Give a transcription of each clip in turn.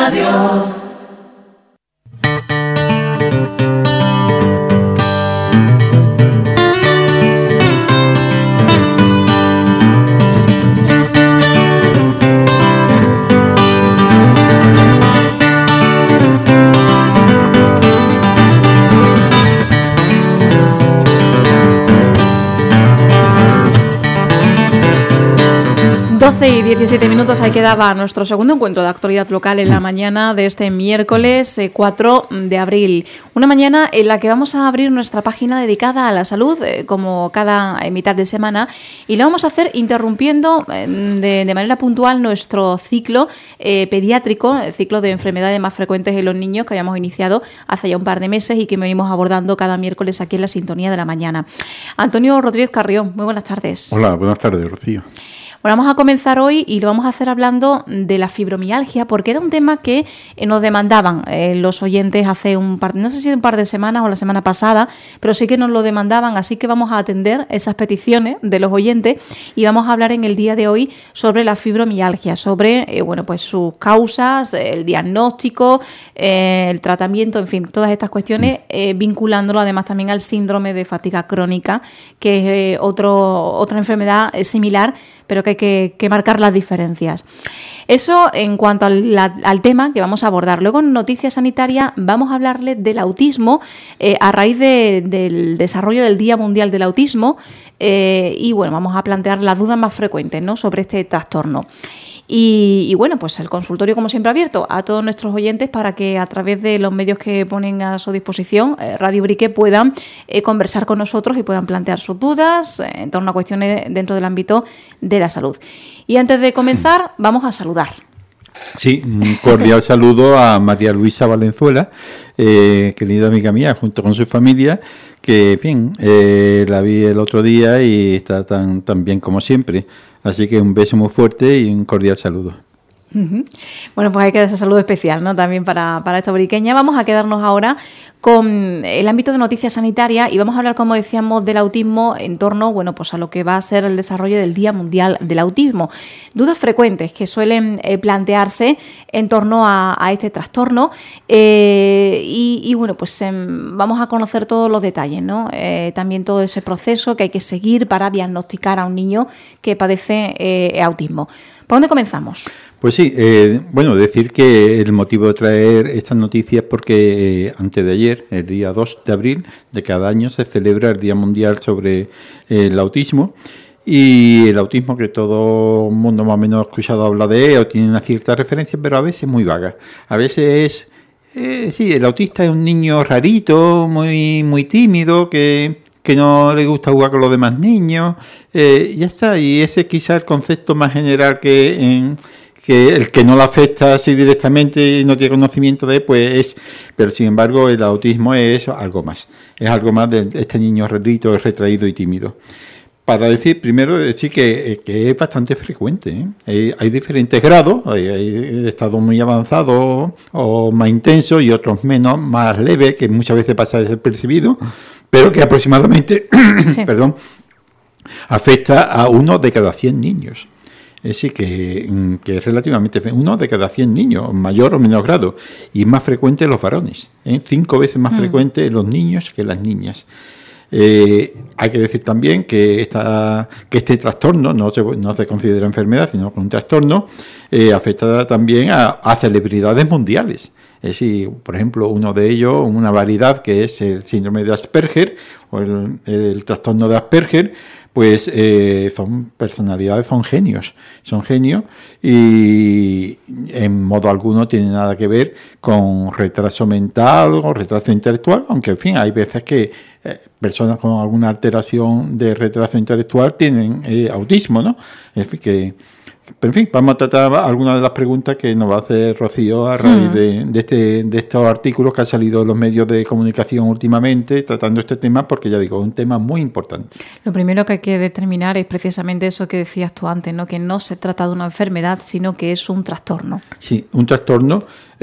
Radio. Y 17 minutos, ahí quedaba nuestro segundo encuentro de actualidad local en la mañana de este miércoles 4 de abril. Una mañana en la que vamos a abrir nuestra página dedicada a la salud, como cada mitad de semana, y lo vamos a hacer interrumpiendo de manera puntual nuestro ciclo pediátrico, el ciclo de enfermedades más frecuentes en los niños que habíamos iniciado hace ya un par de meses y que venimos abordando cada miércoles aquí en la sintonía de la mañana. Antonio Rodríguez Carrión, muy buenas tardes. Hola, buenas tardes, Rocío. Bueno, vamos a comenzar hoy y lo vamos a hacer hablando de la fibromialgia, porque era un tema que nos demandaban los oyentes hace no sé si un par de semanas o la semana pasada, pero sí que nos lo demandaban, así que vamos a atender esas peticiones de los oyentes y vamos a hablar en el día de hoy sobre la fibromialgia, sobre pues sus causas, el diagnóstico, el tratamiento, en fin, todas estas cuestiones, vinculándolo además también al síndrome de fatiga crónica, que es otra enfermedad similar, pero que hay que marcar las diferencias. Eso en cuanto al tema que vamos a abordar. Luego en Noticias Sanitarias vamos a hablarles del autismo a raíz del desarrollo del Día Mundial del Autismo y bueno, vamos a plantear las dudas más frecuentes, ¿no?, sobre este trastorno. Y bueno, pues el consultorio, como siempre, abierto a todos nuestros oyentes para que a través de los medios que ponen a su disposición, Radio Brique, puedan conversar con nosotros y puedan plantear sus dudas en torno a cuestiones dentro del ámbito de la salud. Y antes de comenzar, vamos a saludar. Sí, un cordial saludo a María Luisa Valenzuela, querida amiga mía, junto con su familia, que, en fin, la vi el otro día y está tan bien como siempre. Así que un beso muy fuerte y un cordial saludo. Bueno, pues hay que dar ese saludo especial, ¿no?, también para esta briqueña. Vamos a quedarnos ahora con el ámbito de Noticias Sanitarias y vamos a hablar, como decíamos, del autismo en torno, bueno, pues a lo que va a ser el desarrollo del Día Mundial del Autismo. Dudas frecuentes que suelen plantearse en torno a este trastorno y bueno, pues vamos a conocer todos los detalles, ¿no? También todo ese proceso que hay que seguir para diagnosticar a un niño que padece autismo. ¿Por dónde comenzamos? Pues sí, bueno, decir que el motivo de traer estas noticias es porque antes de ayer, el día 2 de abril de cada año, se celebra el Día Mundial sobre el Autismo. Y el autismo, que todo el mundo más o menos ha escuchado hablar de él o tiene una cierta referencia, pero a veces muy vaga. A veces sí, el autista es un niño rarito, muy tímido, que no le gusta jugar con los demás niños, ya está. Y ese es quizá el concepto más general que el que no le afecta así directamente y no tiene conocimiento de él, pues es. Pero sin embargo, el autismo es algo más. Es algo más de este niño rarito, retraído y tímido. Para decir, primero decir que es bastante frecuente, ¿eh? Hay diferentes grados, hay estados muy avanzados o más intensos y otros menos, más leves, que muchas veces pasa desapercibido, pero que aproximadamente sí. Afecta a 1 de cada 100 niños. Es decir, que es relativamente 1 de cada 100 niños, mayor o menor grado, y es más frecuente en los varones, 5 veces más frecuente en los niños que en las niñas. Hay que decir también que este trastorno no se considera enfermedad, sino que un trastorno afecta también a celebridades mundiales. Es decir, por ejemplo, uno de ellos, una variedad que es el síndrome de Asperger o el trastorno de Asperger, pues son personalidades, son genios y en modo alguno tiene nada que ver con retraso mental o retraso intelectual, aunque en fin, hay veces que personas con alguna alteración de retraso intelectual tienen autismo, ¿no? En fin, pero en fin, vamos a tratar algunas de las preguntas que nos va a hacer Rocío a raíz de estos artículos que han salido en los medios de comunicación últimamente tratando este tema, porque ya digo, es un tema muy importante. Lo primero que hay que determinar es precisamente eso que decías tú antes, ¿no?, que no se trata de una enfermedad, sino que es un trastorno. Sí, un trastorno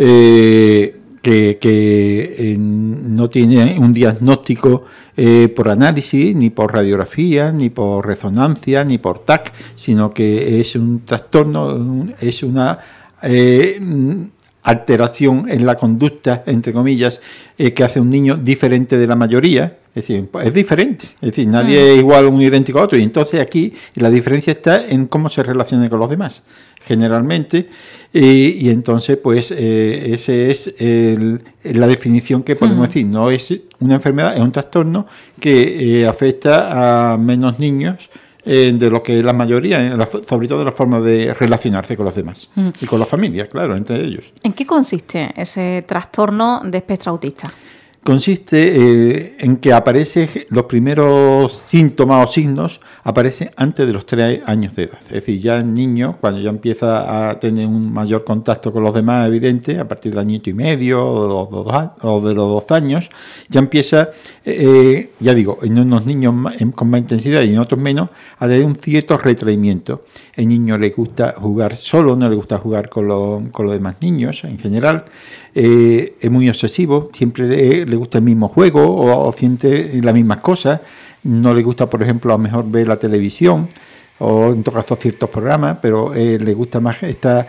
que no tiene un diagnóstico por análisis, ni por radiografía, ni por resonancia, ni por TAC, sino que es un trastorno, es una alteración en la conducta, entre comillas, que hace un niño diferente de la mayoría. Es decir, es diferente. Es decir, nadie es igual un idéntico a otro. Y entonces aquí la diferencia está en cómo se relaciona con los demás, generalmente. Y entonces, pues, ese es la definición que podemos decir. No es una enfermedad, es un trastorno que afecta a menos niños de lo que es la mayoría, sobre todo la forma de relacionarse con los demás y con las familias, claro, entre ellos. ¿En qué consiste ese trastorno de espectro autista? Consiste en que aparece, los primeros síntomas o signos aparecen antes de los 3 años de edad. Es decir, ya el niño, cuando ya empieza a tener un mayor contacto con los demás, evidente, a partir del añito y medio o de los 2 años, ya empieza, ya digo, en unos niños con más intensidad y en otros menos, a tener un cierto retraimiento. El niño le gusta jugar solo, no le gusta jugar con los demás niños en general. Es muy obsesivo, siempre le gusta el mismo juego o siente las mismas cosas. No le gusta, por ejemplo, a lo mejor ver la televisión o en todo caso ciertos programas, pero le gusta más estar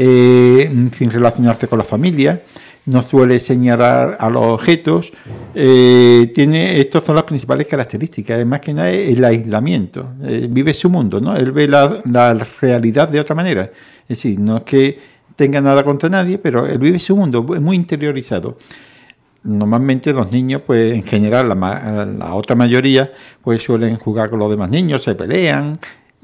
sin relacionarse con la familia. No suele señalar a los objetos. Estas son las principales características. Además que nada es el aislamiento. Vive su mundo, ¿no? Él ve la realidad de otra manera. Es decir, no es que tenga nada contra nadie, pero él vive su mundo, es muy interiorizado. Normalmente los niños, pues en general, la otra mayoría, pues suelen jugar con los demás niños, se pelean,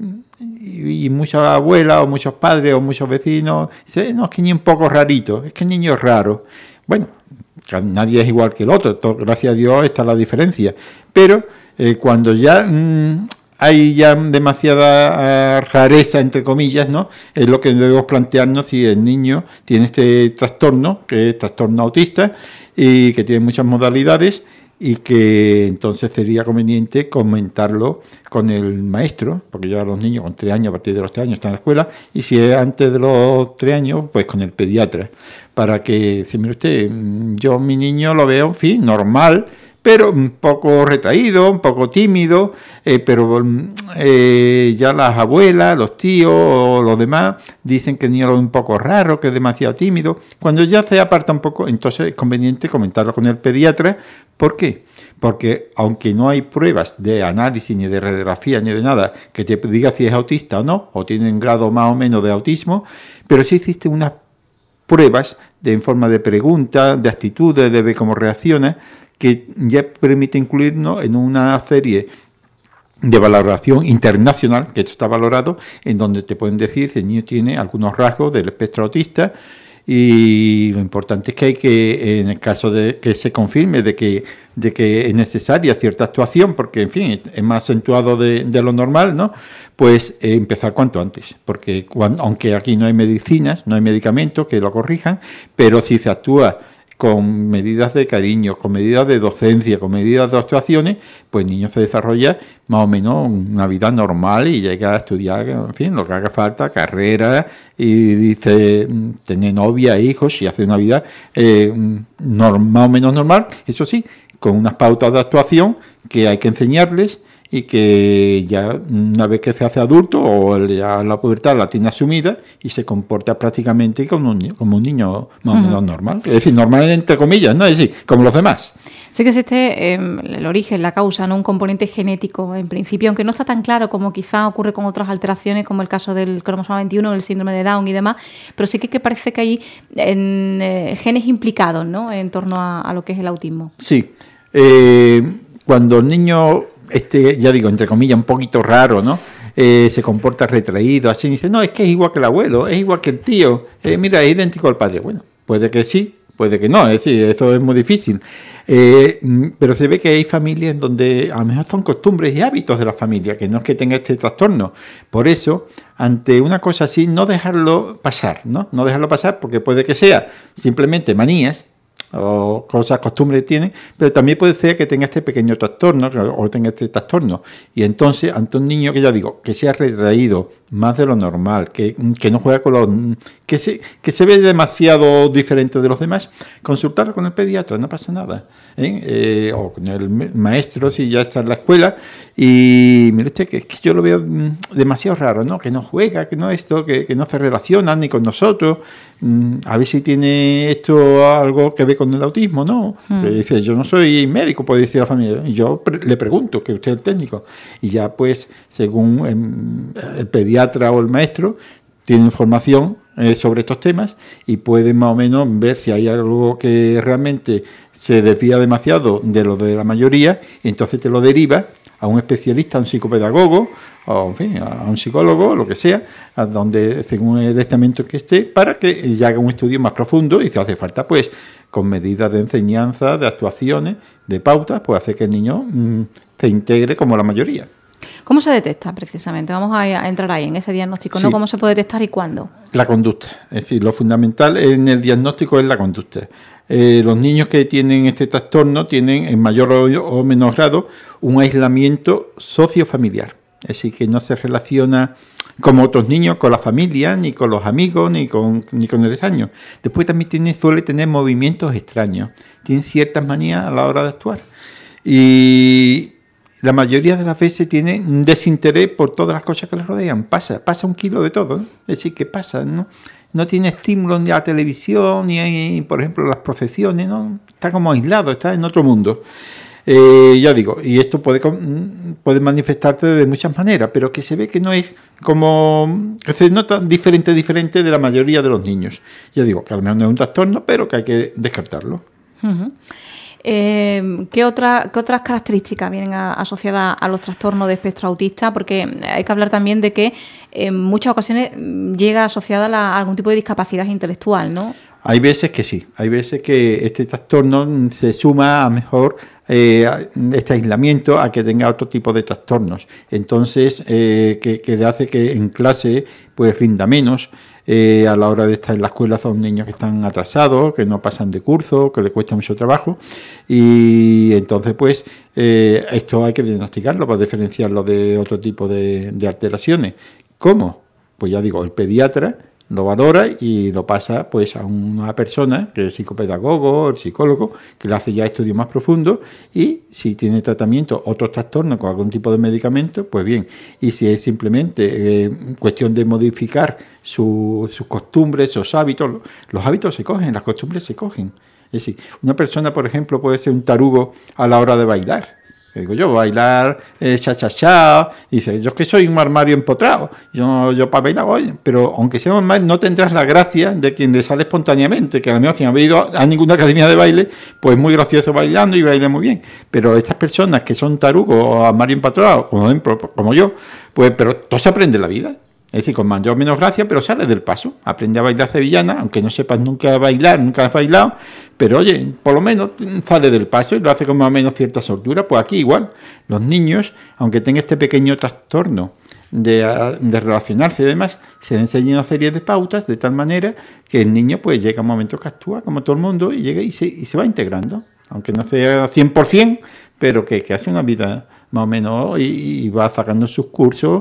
y muchas abuelas o muchos padres o muchos vecinos dicen, no, es que niño un poco rarito, es que el niño es raro. Bueno, nadie es igual que el otro, gracias a Dios está la diferencia, pero cuando ya hay ya demasiada rareza, entre comillas, ¿no? Es lo que debemos plantearnos si el niño tiene este trastorno, que es trastorno autista, y que tiene muchas modalidades, y que entonces sería conveniente comentarlo con el maestro, porque ya los niños con 3 años, a partir de los 3 años están en la escuela, y si es antes de los 3 años, pues con el pediatra, para que, si mire usted, yo mi niño lo veo, en fin, normal, pero un poco retraído, un poco tímido, pero ya las abuelas, los tíos o los demás dicen que el niño es un poco raro, que es demasiado tímido. Cuando ya se aparta un poco, entonces es conveniente comentarlo con el pediatra. ¿Por qué? Porque aunque no hay pruebas de análisis, ni de radiografía, ni de nada, que te diga si es autista o no, o tiene un grado más o menos de autismo, pero sí existen unas pruebas en forma de preguntas, de actitudes, de ver cómo reacciona, que ya permite incluirnos en una serie de valoración internacional, que esto está valorado, en donde te pueden decir si el niño tiene algunos rasgos del espectro autista, y lo importante es que hay que, en el caso de que se confirme de que es necesaria cierta actuación, porque en fin, es más acentuado de lo normal, ¿no? Pues empezar cuanto antes, porque aunque aquí no hay medicinas, no hay medicamentos que lo corrijan, pero si se actúa con medidas de cariño, con medidas de docencia, con medidas de actuaciones, pues el niño se desarrolla más o menos una vida normal y llega a estudiar, en fin, lo que haga falta, carrera, y dice tener novia, hijos, y hace una vida más o menos normal, eso sí, con unas pautas de actuación que hay que enseñarles, y que ya una vez que se hace adulto o ya la pubertad la tiene asumida y se comporta prácticamente como un niño más o menos normal. Es decir, normal entre comillas, ¿no? Es decir, como los demás. Sí que existe el origen, la causa, ¿no? Un componente genético, en principio, aunque no está tan claro como quizá ocurre con otras alteraciones, como el caso del cromosoma 21, el síndrome de Down y demás, pero sí que parece que hay genes implicados, ¿no? En torno a lo que es el autismo. Sí. Cuando el niño, ya digo, entre comillas, un poquito raro, ¿no? Se comporta retraído, así, dice, no, es que es igual que el abuelo, es igual que el tío, mira, es idéntico al padre. Bueno, puede que sí, puede que no, es decir, eso es muy difícil. Pero se ve que hay familias en donde a lo mejor son costumbres y hábitos de la familia, que no es que tenga este trastorno. Por eso, ante una cosa así, no dejarlo pasar, ¿no? No dejarlo pasar porque puede que sea simplemente manías, o cosas, costumbres tienen, pero también puede ser que tenga este pequeño trastorno o tenga este trastorno, y entonces ante un niño que ya digo, que sea retraído más de lo normal, que no juega con los, que se ve demasiado diferente de los demás, consultarlo con el pediatra, no pasa nada, o con el maestro si ya está en la escuela, Y mire usted, que es que yo lo veo demasiado raro, ¿no? Que no juega, que no esto, que no se relaciona ni con nosotros. A ver si tiene esto algo que ver con el autismo, ¿no? Dice, yo no soy médico, puede decir la familia. Y yo le pregunto, que usted es el técnico. Y ya, pues, según el pediatra o el maestro, tiene información sobre estos temas y pueden más o menos ver si hay algo que realmente se desvía demasiado de lo de la mayoría, y entonces te lo deriva a un especialista, a un psicopedagogo, o en fin, a un psicólogo, lo que sea, a donde, según el estamento que esté, para que ya haga un estudio más profundo y si hace falta, pues, con medidas de enseñanza, de actuaciones, de pautas, pues hace que el niño se integre como la mayoría. ¿Cómo se detecta precisamente? Vamos a entrar ahí en ese diagnóstico, ¿no? Sí. ¿Cómo se puede detectar y cuándo? La conducta. Es decir, lo fundamental en el diagnóstico es la conducta. Los niños que tienen este trastorno tienen en mayor o menor grado un aislamiento sociofamiliar. Es decir, que no se relaciona como otros niños con la familia, ni con los amigos, ni con el extraño. Después también suele tener movimientos extraños. Tiene ciertas manías a la hora de actuar. Y la mayoría de las veces tiene un desinterés por todas las cosas que le rodean. Pasa un kilo de todo, ¿no? Es decir, que pasa, ¿no? No tiene estímulos ni a la televisión, ni, por ejemplo, las procesiones, ¿no? Está como aislado, está en otro mundo. Ya digo, y esto puede manifestarse de muchas maneras, pero que se ve que no es como, que se nota diferente de la mayoría de los niños. Ya digo, que a lo mejor no es un trastorno, pero que hay que descartarlo. Uh-huh. ¿Qué otras características vienen asociadas a los trastornos de espectro autista? Porque hay que hablar también de que en muchas ocasiones llega asociada a algún tipo de discapacidad intelectual, ¿no? Hay veces que sí, hay veces que este trastorno se suma a mejor este aislamiento a que tenga otro tipo de trastornos. Entonces, que le hace que en clase pues rinda menos. A la hora de estar en la escuela son niños que están atrasados, que no pasan de curso, que les cuesta mucho trabajo, y entonces pues esto hay que diagnosticarlo para diferenciarlo de otro tipo de alteraciones. ¿Cómo? Pues ya digo, el pediatra lo valora y lo pasa pues a una persona que es psicopedagogo, el psicólogo, que le hace ya estudios más profundos, y si tiene tratamiento, otros trastornos con algún tipo de medicamento, pues bien. Y si es simplemente cuestión de modificar sus costumbres, sus hábitos, los hábitos se cogen, las costumbres se cogen. Es decir, una persona, por ejemplo, puede ser un tarugo a la hora de bailar. Digo yo, bailar cha-cha-cha, y dice, yo es que soy un armario empotrado, yo para bailar, oye, pero aunque sea normal, no tendrás la gracia de quien le sale espontáneamente, que a lo mejor si no ha ido a ninguna academia de baile, pues muy gracioso bailando y baila muy bien, pero estas personas que son tarugos o armario empotrado, como yo, pues, pero todo se aprende en la vida. Es decir, con mayor o menos gracia, pero sale del paso. Aprende a bailar sevillana, aunque no sepas nunca bailar, nunca has bailado, pero oye, por lo menos sale del paso y lo hace con más o menos cierta soltura. Pues aquí igual, los niños, aunque tengan este pequeño trastorno de relacionarse y demás, se le enseña una serie de pautas de tal manera que el niño pues llega a un momento que actúa como todo el mundo y llega y se va integrando, aunque no sea 100%, pero que hace una vida más o menos y va sacando sus cursos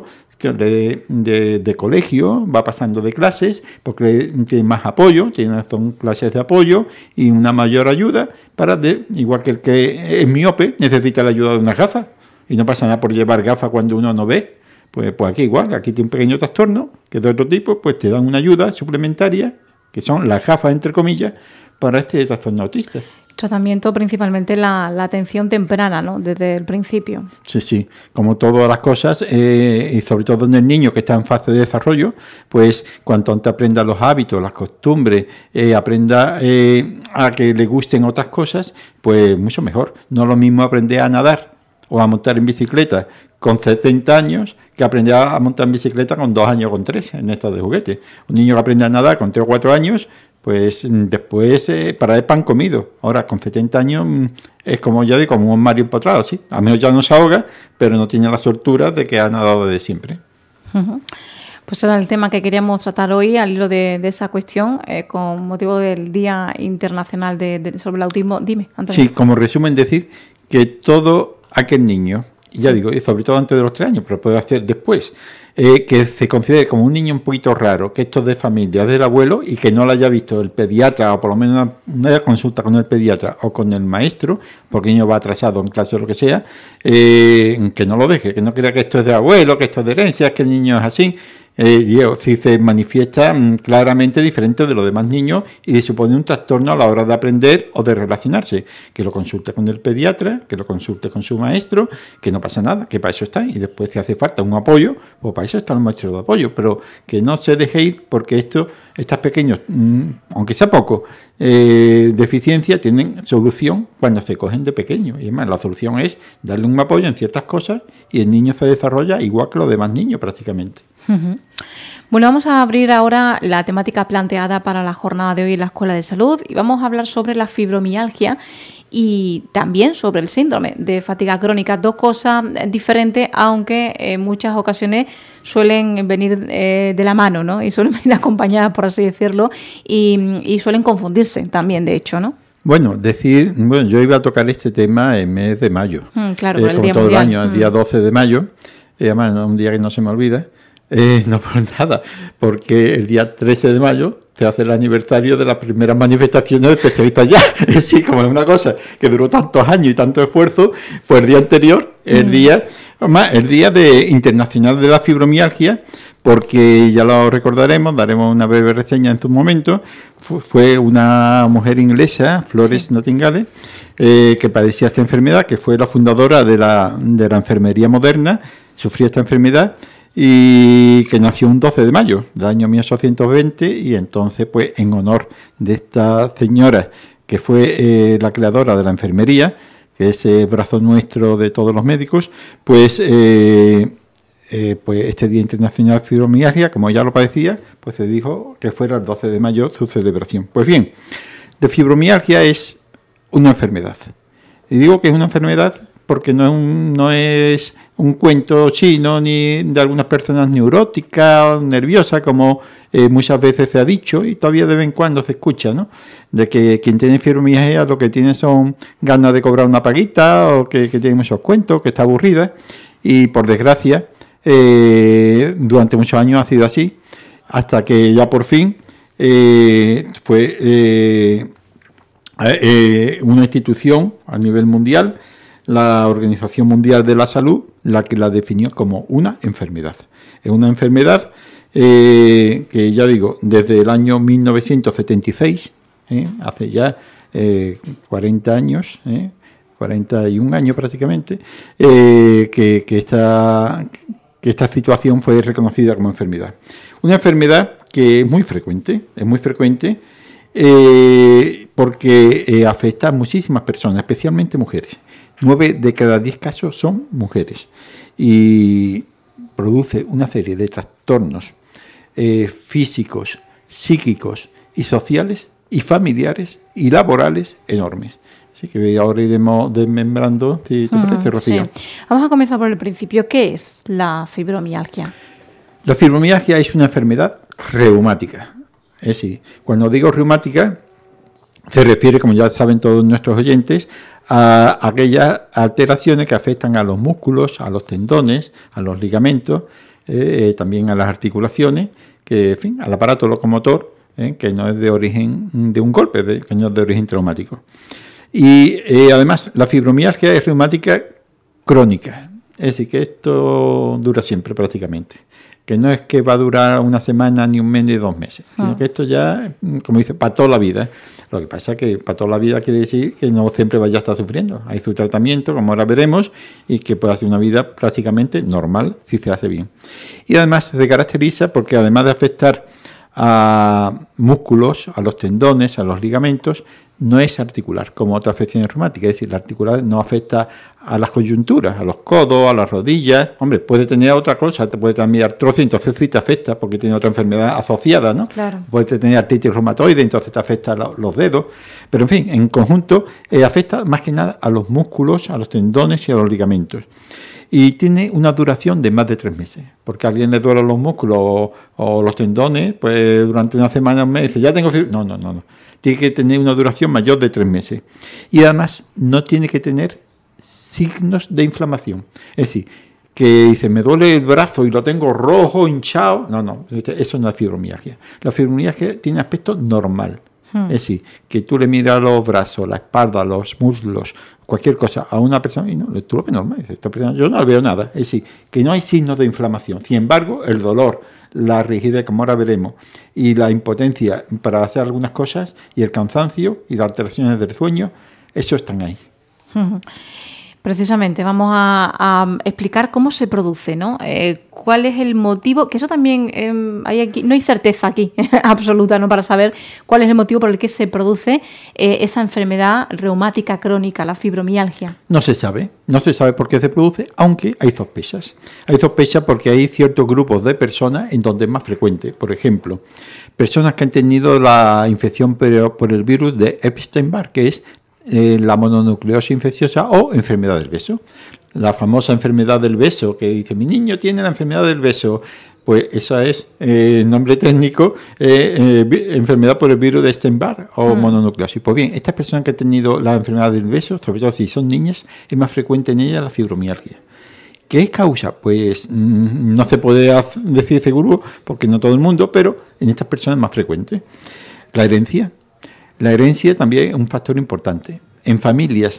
de colegio, va pasando de clases porque tiene más apoyo, son clases de apoyo y una mayor ayuda igual que el que es miope necesita la ayuda de una gafa y no pasa nada por llevar gafas cuando uno no ve, pues aquí igual, aquí tiene un pequeño trastorno que es de otro tipo, pues te dan una ayuda suplementaria que son las gafas entre comillas para este trastorno autista. Tratamiento principalmente la atención temprana, ¿no? Desde el principio. Sí, como todas las cosas, y sobre todo en el niño que está en fase de desarrollo, pues cuanto antes aprenda los hábitos, las costumbres, aprenda a que le gusten otras cosas, pues mucho mejor. No es lo mismo aprender a nadar o a montar en bicicleta con 70 años que aprender a montar en bicicleta con 2 años o con 3 en estado de juguete. Un niño que aprende a nadar con 3 o 4 años, pues después para el pan comido. Ahora, con 70 años es como ya digo, como un Mario empotrado, sí. A menos ya no se ahoga, pero no tiene la soltura de que ha nadado desde siempre. Uh-huh. Pues era el tema que queríamos tratar hoy al hilo de esa cuestión, con motivo del Día Internacional sobre el Autismo. Dime, Antonio. Sí, como resumen decir que todo aquel niño, y ya digo, y sobre todo antes de los 3 años, pero puede hacer después, que se considere como un niño un poquito raro, que esto es de familia, es del abuelo y que no lo haya visto el pediatra o por lo menos una consulta con el pediatra o con el maestro, porque el niño va atrasado en clase o lo que sea, que no lo deje, que no crea que esto es de abuelo, que esto es de herencia, que el niño es así. Si se manifiesta claramente diferente de los demás niños y le supone un trastorno a la hora de aprender o de relacionarse, que lo consulte con el pediatra, que lo consulte con su maestro, que no pasa nada, que para eso está, y después si hace falta un apoyo, pues para eso está el maestro de apoyo, pero que no se deje ir porque estos pequeños, aunque sea poco, deficiencia, tienen solución cuando se cogen de pequeños, y además la solución es darle un apoyo en ciertas cosas y el niño se desarrolla igual que los demás niños prácticamente. Uh-huh. Bueno, vamos a abrir ahora la temática planteada para la jornada de hoy en la Escuela de Salud y vamos a hablar sobre la fibromialgia y también sobre el síndrome de fatiga crónica. Dos cosas diferentes, aunque en muchas ocasiones suelen venir de la mano, ¿no? Y suelen venir acompañadas, por así decirlo, y suelen confundirse también, de hecho, ¿no? Bueno, yo iba a tocar este tema en mes de mayo. Claro, por el como Día todo Mundial. El año, el día 12 de mayo, además un día que no se me olvida. No por nada, porque el día 13 de mayo se hace el aniversario de las primeras manifestaciones de especialistas ya. Sí, como es una cosa que duró tantos años y tanto esfuerzo, pues el día anterior, el día internacional de la fibromialgia, porque ya lo recordaremos, daremos una breve reseña en su momento, fue una mujer inglesa, Florence Nightingale, que padecía esta enfermedad, que fue la fundadora de la enfermería moderna, sufría esta enfermedad, y que nació un 12 de mayo del año 1820 y entonces pues en honor de esta señora que fue la creadora de la enfermería, que es el brazo nuestro de todos los médicos, pues este Día Internacional de Fibromialgia, como ya lo padecía, pues se dijo que fuera el 12 de mayo su celebración. Pues bien, la fibromialgia es una enfermedad. Y digo que es una enfermedad porque no es un cuento chino ni de algunas personas neuróticas o nerviosas, como muchas veces se ha dicho, y todavía de vez en cuando se escucha, ¿no? De que quien tiene fibromialgia lo que tiene son ganas de cobrar una paguita, o que tiene muchos cuentos, que está aburrida, y por desgracia, durante muchos años ha sido así, hasta que ya por fin fue una institución a nivel mundial, la Organización Mundial de la Salud, la que la definió como una enfermedad. Es una enfermedad que, ya digo, desde el año 1976, hace ya 40 años, 41 años prácticamente, que esta situación fue reconocida como enfermedad. Una enfermedad que es muy frecuente porque afecta a muchísimas personas, especialmente mujeres. 9 de cada 10 casos son mujeres y produce una serie de trastornos físicos, psíquicos y sociales y familiares y laborales enormes. Así que ahora iremos desmembrando, si te parece, Rocío. Sí. Vamos a comenzar por el principio. ¿Qué es la fibromialgia? La fibromialgia es una enfermedad reumática. Es decir, cuando digo reumática, se refiere, como ya saben todos nuestros oyentes, a aquellas alteraciones que afectan a los músculos, a los tendones, a los ligamentos, también a las articulaciones, que, en fin, al aparato locomotor, que no es de origen de un golpe, que no es de origen traumático. Y además, la fibromialgia es reumática crónica, es decir, que esto dura siempre prácticamente. Que no es que va a durar una semana, ni un mes, ni 2 meses, sino que esto ya, como dice, para toda la vida. Lo que pasa es que para toda la vida quiere decir que no siempre vaya a estar sufriendo. Hay su tratamiento, como ahora veremos, y que puede hacer una vida prácticamente normal si se hace bien. Y además se caracteriza porque además de afectar a músculos, a los tendones, a los ligamentos, no es articular, como otras afecciones reumáticas. Es decir, la articular no afecta a las coyunturas, a los codos, a las rodillas. Hombre, puede tener otra cosa, te puede tener artrosis, entonces sí te afecta porque tiene otra enfermedad asociada, ¿no? Claro. Puede tener artritis reumatoide, entonces te afecta los dedos. Pero en fin, en conjunto afecta más que nada a los músculos, a los tendones y a los ligamentos. Y tiene una duración de más de 3 meses, porque a alguien le duelen los músculos o los tendones, pues durante una semana, un mes, dice, ya tengo fibromialgia. No. Tiene que tener una duración mayor de 3 meses. Y además no tiene que tener signos de inflamación. Es decir, que dice, me duele el brazo y lo tengo rojo, hinchado. No, eso no es fibromialgia. La fibromialgia tiene aspecto normal. Es decir, que tú le miras los brazos, la espalda, los muslos, cualquier cosa a una persona y no, tú lo ves normal. Esta persona, yo no le veo nada. Es decir, que no hay signos de inflamación. Sin embargo, el dolor, la rigidez, como ahora veremos, y la impotencia para hacer algunas cosas, y el cansancio y las alteraciones del sueño, eso están ahí. Precisamente, vamos a explicar cómo se produce, ¿no? ¿Cuál es el motivo? Que eso también hay aquí, no hay certeza aquí absoluta, ¿no? Para saber cuál es el motivo por el que se produce esa enfermedad reumática crónica, la fibromialgia. No se sabe por qué se produce, aunque hay sospechas. Hay sospechas porque hay ciertos grupos de personas en donde es más frecuente. Por ejemplo, personas que han tenido la infección por el virus de Epstein-Barr, que es la mononucleosis infecciosa o enfermedad del beso. La famosa enfermedad del beso, que dice, mi niño tiene la enfermedad del beso, pues esa es el nombre técnico, enfermedad por el virus de Epstein-Barr o mononucleosis. Pues bien, estas personas que han tenido la enfermedad del beso, sobre todo si son niñas, es más frecuente en ellas la fibromialgia. ¿Qué es causa? Pues no se puede decir seguro, porque no todo el mundo, pero en estas personas es más frecuente. La herencia. La herencia también es un factor importante. En familias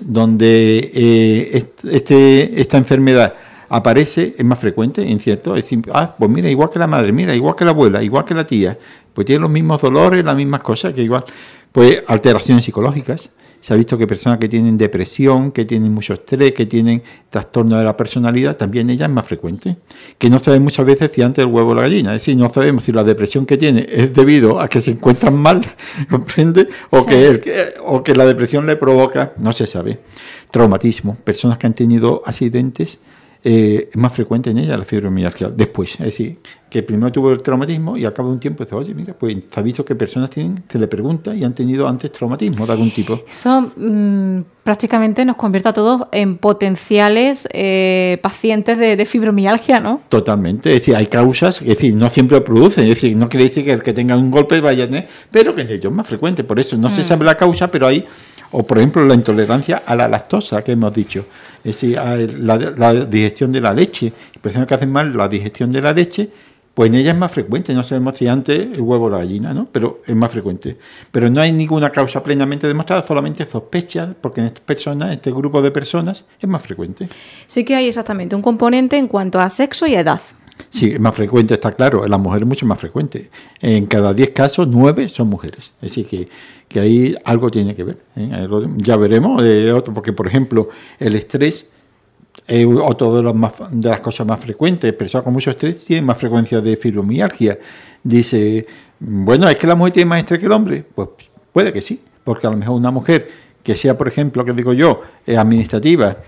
donde esta enfermedad aparece, es más frecuente, ¿en cierto? Es decir, pues mira, igual que la madre, mira, igual que la abuela, igual que la tía, pues tiene los mismos dolores, las mismas cosas, que igual. Pues alteraciones psicológicas. Se ha visto que personas que tienen depresión, que tienen mucho estrés, que tienen trastorno de la personalidad, también ella es más frecuente. Que no sabemos muchas veces si antes el huevo o la gallina. Es decir, no sabemos si la depresión que tiene es debido a que se encuentran mal, ¿comprende? O, sí. que la depresión le provoca, no se sabe. Traumatismo. Personas que han tenido accidentes, es más frecuente en ella la fibromialgia después. Es decir, que primero tuvo el traumatismo y al cabo de un tiempo dice, oye, mira, pues se ha visto que personas se le pregunta y han tenido antes traumatismo de algún tipo. Eso prácticamente nos convierte a todos en potenciales pacientes de fibromialgia, ¿no? Totalmente. Es decir, hay causas, es decir, no siempre lo producen. Es decir, no quiere decir que el que tenga un golpe vaya a tener, pero que en ellos es más frecuente. Por eso no se sabe la causa, pero hay... O, por ejemplo, la intolerancia a la lactosa, que hemos dicho. Es decir, la digestión de la leche. Personas que hacen mal la digestión de la leche, pues en ella es más frecuente. No sabemos si antes el huevo o la gallina, ¿no? Pero es más frecuente. Pero no hay ninguna causa plenamente demostrada, solamente sospechas, porque en estas personas, este grupo de personas, es más frecuente. Sí que hay exactamente un componente en cuanto a sexo y edad. Sí, es más frecuente, está claro. En las mujeres es mucho más frecuente. En cada 10 casos, 9 son mujeres. Es decir, que ahí algo tiene que ver. Ya veremos, porque, por ejemplo, el estrés es otra de las cosas más frecuentes. Personas con mucho estrés tienen más frecuencia de fibromialgia. Dice, bueno, ¿es que la mujer tiene más estrés que el hombre? Pues puede que sí, porque a lo mejor una mujer que sea, por ejemplo, que digo yo, administrativa,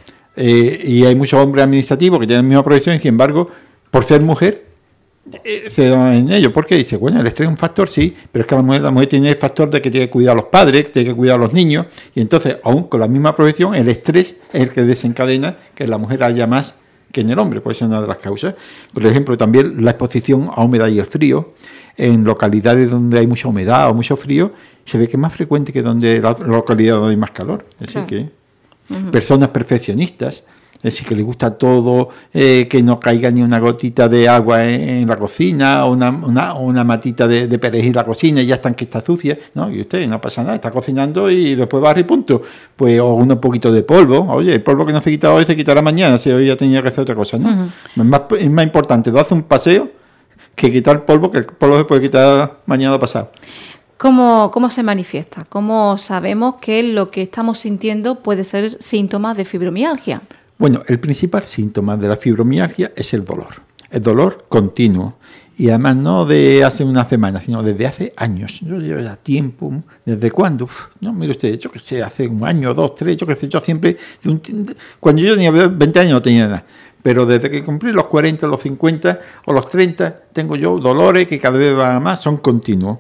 y hay muchos hombres administrativos que tienen la misma profesión y, sin embargo, por ser mujer, se da en ello. ¿Por qué? Dice, bueno, el estrés es un factor, sí, pero es que la mujer tiene el factor de que tiene que cuidar a los padres, tiene que cuidar a los niños, y entonces, aún con la misma profesión, el estrés es el que desencadena que la mujer haya más que en el hombre, puede ser una de las causas. Por ejemplo, también la exposición a humedad y el frío. En localidades donde hay mucha humedad o mucho frío, se ve que es más frecuente que donde la localidad donde hay más calor. Es decir, que personas perfeccionistas, es decir, que le gusta todo, que no caiga ni una gotita de agua en la cocina, o una matita de perejil en la cocina y ya están que está sucia, ¿no? Y usted no pasa nada, está cocinando y después barre y punto. Pues, o un poquito de polvo, oye, el polvo que no se quita hoy se quitará mañana, si hoy ya tenía que hacer otra cosa, ¿no? Es más importante darse un paseo que quitar el polvo, que el polvo se puede quitar mañana o pasado. ¿Cómo se manifiesta? ¿Cómo sabemos que lo que estamos sintiendo puede ser síntomas de fibromialgia? Bueno, el principal síntoma de la fibromialgia es el dolor continuo, y además no de hace una semana, sino desde hace años. Yo llevo ya tiempo, ¿desde cuándo? No, mire usted, yo que sé, hace un año, 2, 3, yo que sé, yo siempre, cuando yo tenía 20 años no tenía nada, pero desde que cumplí los 40, los 50 o los 30, tengo yo dolores que cada vez van a más, son continuos.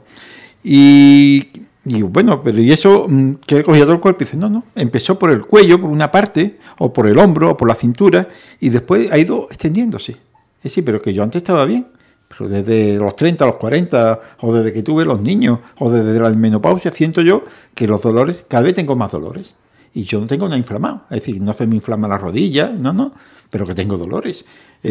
Y bueno, pero ¿y eso que cogía todo el cuerpo? Y dice, no, empezó por el cuello, por una parte, o por el hombro, o por la cintura, y después ha ido extendiéndose. Es decir, pero que yo antes estaba bien, pero desde los 30 a los 40, o desde que tuve los niños, o desde la menopausia, siento yo que los dolores, cada vez tengo más dolores, y yo no tengo nada inflamado. Es decir, no se me inflama la rodilla, no, pero que tengo dolores.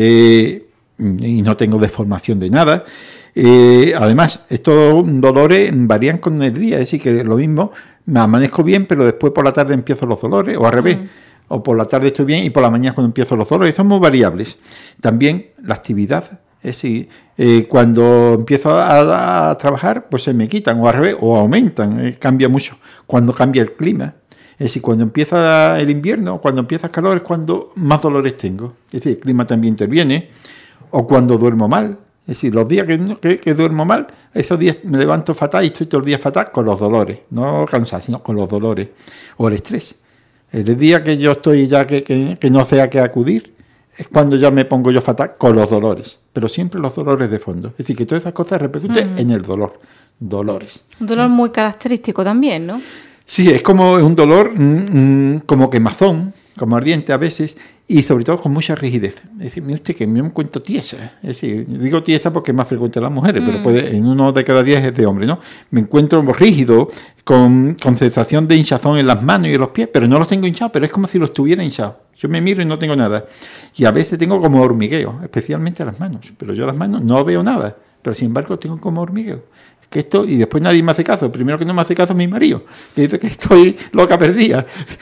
Y no tengo deformación de nada. Además, estos dolores varían con el día, es decir, que lo mismo, me amanezco bien, pero después por la tarde empiezo los dolores, o al revés, o por la tarde estoy bien y por la mañana cuando empiezo los dolores, son muy variables. También la actividad, es decir, cuando empiezo a trabajar, pues se me quitan, o al revés, o aumentan, cambia mucho, cuando cambia el clima. Es decir, cuando empieza el invierno, cuando empieza el calor, es cuando más dolores tengo. Es decir, el clima también interviene. O cuando duermo mal. Es decir, los días que duermo mal, esos días me levanto fatal y estoy todo el día fatal con los dolores. No cansado, sino con los dolores. O el estrés. El día que yo estoy ya que no sé a qué acudir, es cuando ya me pongo yo fatal con los dolores. Pero siempre los dolores de fondo. Es decir, que todas esas cosas repercuten en el dolor. Dolores. Un dolor muy característico también, ¿no? Sí, es como un dolor como quemazón, como ardiente a veces, y sobre todo con mucha rigidez. Es decir, mire usted que me encuentro tiesa. Es decir, digo tiesa porque es más frecuente en las mujeres, pero en 1 de cada 10 es de hombre, ¿no? Me encuentro rígido, con sensación de hinchazón en las manos y en los pies, pero no los tengo hinchados, pero es como si los tuviera hinchados. Yo me miro y no tengo nada. Y a veces tengo como hormigueo, especialmente las manos, pero yo las manos no veo nada, pero sin embargo tengo como hormigueo. Que esto, y después nadie me hace caso. El primero que no me hace caso es mi marido, que dice que estoy loca perdida,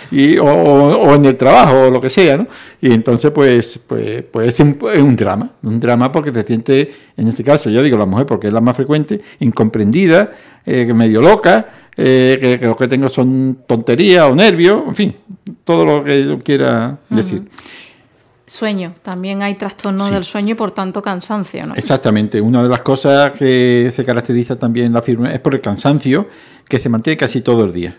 o en el trabajo, o lo que sea, ¿no? Y entonces, pues es un drama porque te sientes, en este caso, yo digo la mujer porque es la más frecuente, incomprendida, medio loca, que lo que tengo son tonterías o nervios, en fin, todo lo que yo quiera decir. Sueño, también hay trastorno del sueño y por tanto cansancio, ¿no? Exactamente, una de las cosas que se caracteriza también la fibromialgia es por el cansancio que se mantiene casi todo el día.